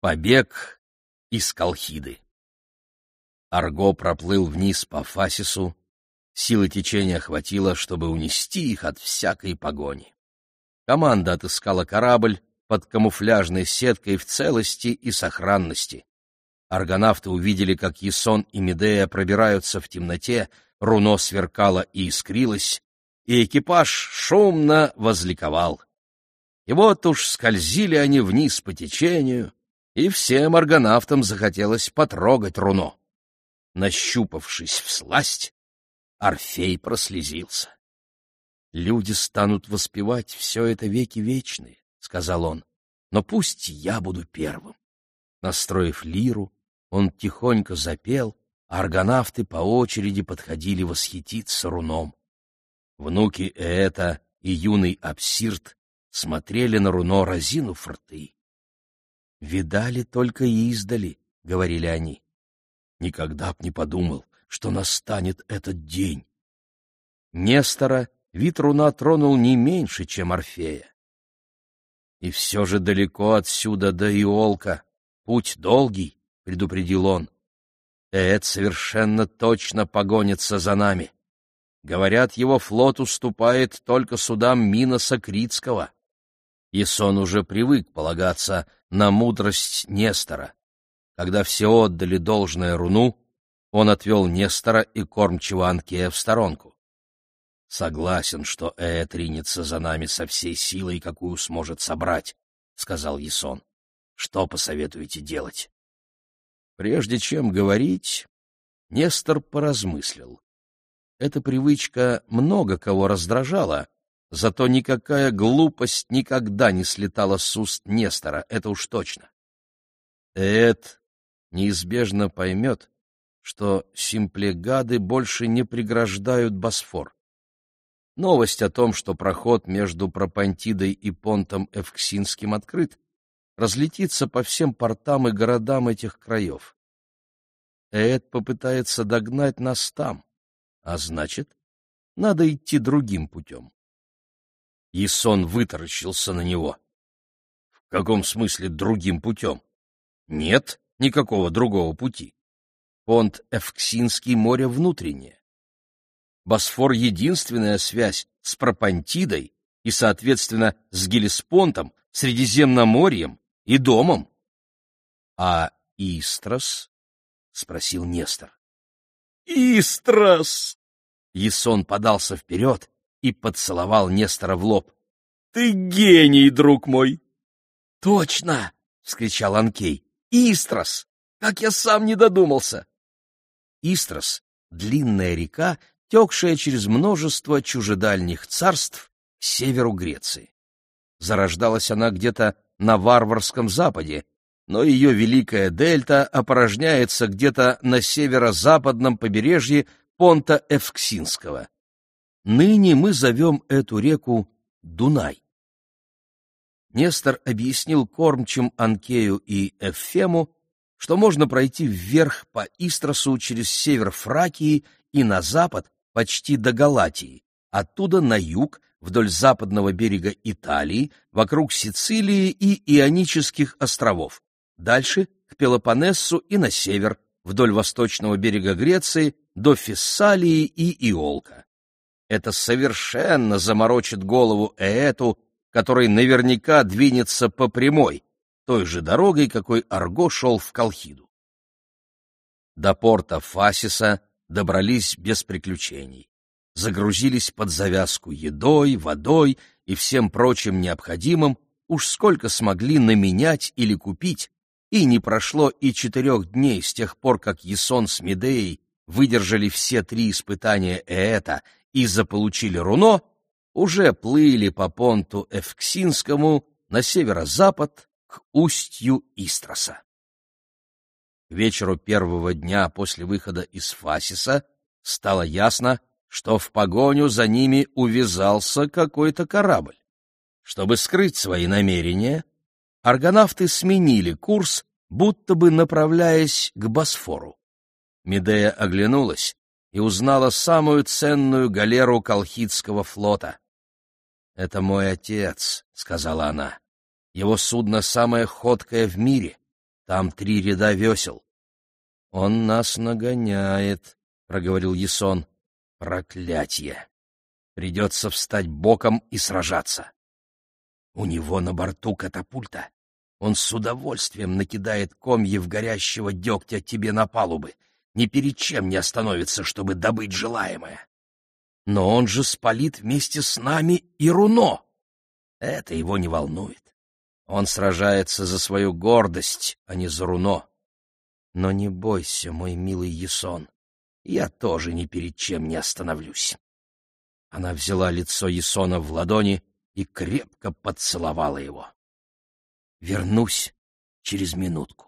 Побег из Колхиды. Арго проплыл вниз по Фасису. Силы течения хватило, чтобы унести их от всякой погони. Команда отыскала корабль под камуфляжной сеткой в целости и сохранности. Аргонавты увидели, как Ясон и Медея пробираются в темноте, руно сверкало и искрилось, и экипаж шумно возликовал. И вот уж скользили они вниз по течению, и всем аргонавтам захотелось потрогать руно. Нащупавшись всласть, Орфей прослезился. «Люди станут воспевать все это веки вечные», — сказал он, — «но пусть я буду первым». Настроив лиру, он тихонько запел, а аргонавты по очереди подходили восхититься руном. Внуки Ээта и юный Апсирт смотрели на руно, разинув рты. «Видали только издали», — говорили они. «Никогда б не подумал, что настанет этот день». Нестора вид руна тронул не меньше, чем Орфея. «И все же далеко отсюда до Иолка. Путь долгий», — предупредил он. «Ээт совершенно точно погонится за нами. Говорят, его флот уступает только судам Миноса Критского». Ясон уже привык полагаться на мудрость Нестора. Когда все отдали должное руну, он отвел Нестора и кормчего Анкея в сторонку. «Согласен, что Ээт ринется за нами со всей силой, какую сможет собрать», — сказал Ясон. «Что посоветуете делать?» Прежде чем говорить, Нестор поразмыслил. Эта привычка много кого раздражала, зато никакая глупость никогда не слетала с уст Нестора, это уж точно. Ээт неизбежно поймет, что симплегады больше не преграждают Босфор. Новость о том, что проход между Пропонтидой и Понтом Эвксинским открыт, разлетится по всем портам и городам этих краев. Ээт попытается догнать нас там, а значит, надо идти другим путем. Ясон вытаращился на него. В каком смысле другим путем? Нет никакого другого пути. Понт Эвксинский — море внутреннее. Босфор — единственная связь с Пропонтидой и, соответственно, с Геллеспонтом, Средиземноморьем и Домом. — А Истрос? — спросил Нестор. — Истрос! Ясон подался вперед и поцеловал Нестора в лоб. — Ты гений, друг мой! — Точно! — вскричал Анкей. — Истрос! Как я сам не додумался! Истрос — длинная река, текшая через множество чужедальних царств к северу Греции. Зарождалась она где-то на варварском западе, но ее великая дельта опорожняется где-то на северо-западном побережье Понта Эвксинского. Ныне мы зовем эту реку Дунай. Нестор объяснил кормчим Анкею и Эвфему, что можно пройти вверх по Истросу через север Фракии и на запад почти до Галатии, оттуда на юг, вдоль западного берега Италии, вокруг Сицилии и Ионических островов, дальше к Пелопоннесу и на север, вдоль восточного берега Греции, до Фессалии и Иолка. Это совершенно заморочит голову Ээту, который наверняка двинется по прямой, той же дорогой, какой Арго шел в Колхиду. До порта Фасиса добрались без приключений. Загрузились под завязку едой, водой и всем прочим необходимым, уж сколько смогли наменять или купить, и не прошло и 4 дней с тех пор, как Ясон с Медеей выдержали все 3 испытания Ээта и заполучили руно, уже плыли по понту Эвксинскому на северо-запад к устью Истроса. К вечеру 1-го дня после выхода из Фасиса стало ясно, что в погоню за ними увязался какой-то корабль. Чтобы скрыть свои намерения, аргонавты сменили курс, будто бы направляясь к Босфору. Медея оглянулась и узнала самую ценную галеру Колхидского флота. «Это мой отец», — сказала она. «Его судно самое ходкое в мире. Там 3 ряда весел. — Он нас нагоняет, — проговорил Ясон. — Проклятье! Придется встать боком и сражаться. У него на борту катапульта. Он с удовольствием накидает комьев горящего дегтя тебе на палубы. Ни перед чем не остановится, чтобы добыть желаемое. Но он же спалит вместе с нами и руно. Это его не волнует. Он сражается за свою гордость, а не за руно. Но не бойся, мой милый Ясон, я тоже ни перед чем не остановлюсь. Она взяла лицо Ясона в ладони и крепко поцеловала его. Вернусь через минутку.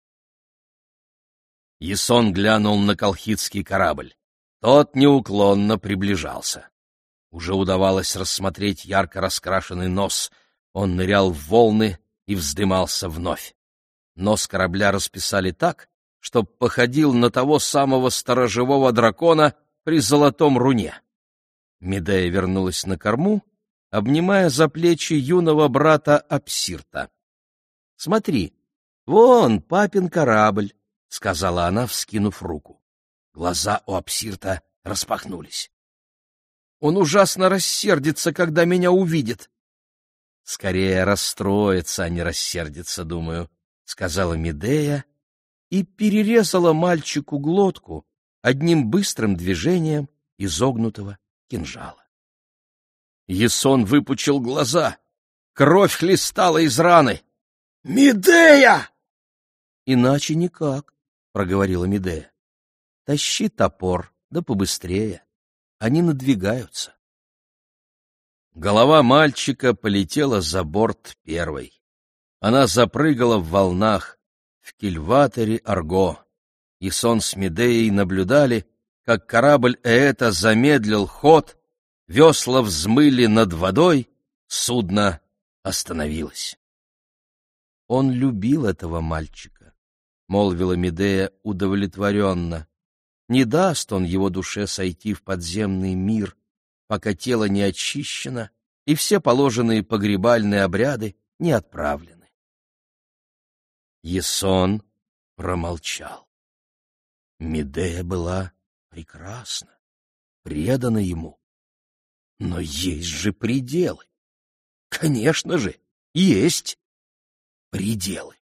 Ясон глянул на колхидский корабль. Тот неуклонно приближался. Уже удавалось рассмотреть ярко раскрашенный нос. Он нырял в волны и вздымался вновь. Нос корабля расписали так, чтоб походил на того самого сторожевого дракона при золотом руне. Медея вернулась на корму, обнимая за плечи юного брата Апсирта. — Смотри, вон папин корабль, — сказала она, вскинув руку. Глаза у Апсирта распахнулись. — Он ужасно рассердится, когда меня увидит. — Скорее расстроится, а не рассердится, думаю, — сказала Медея и перерезала мальчику глотку одним быстрым движением изогнутого кинжала. Ясон выпучил глаза. Кровь хлестала из раны. «Медея!» «Иначе никак», — проговорила Медея. «Тащи топор, да побыстрее. Они надвигаются». Голова мальчика полетела за борт первой. Она запрыгала в волнах в кильватере Арго. Ясон с Медеей наблюдали, как корабль Ээта замедлил ход, весла взмыли над водой, судно остановилось. «Он любил этого мальчика», — молвила Медея удовлетворенно. «Не даст он его душе сойти в подземный мир, пока тело не очищено и все положенные погребальные обряды не отправлены». Ясон промолчал. Медея была прекрасна, предана ему. Но есть же пределы. Конечно же, есть пределы.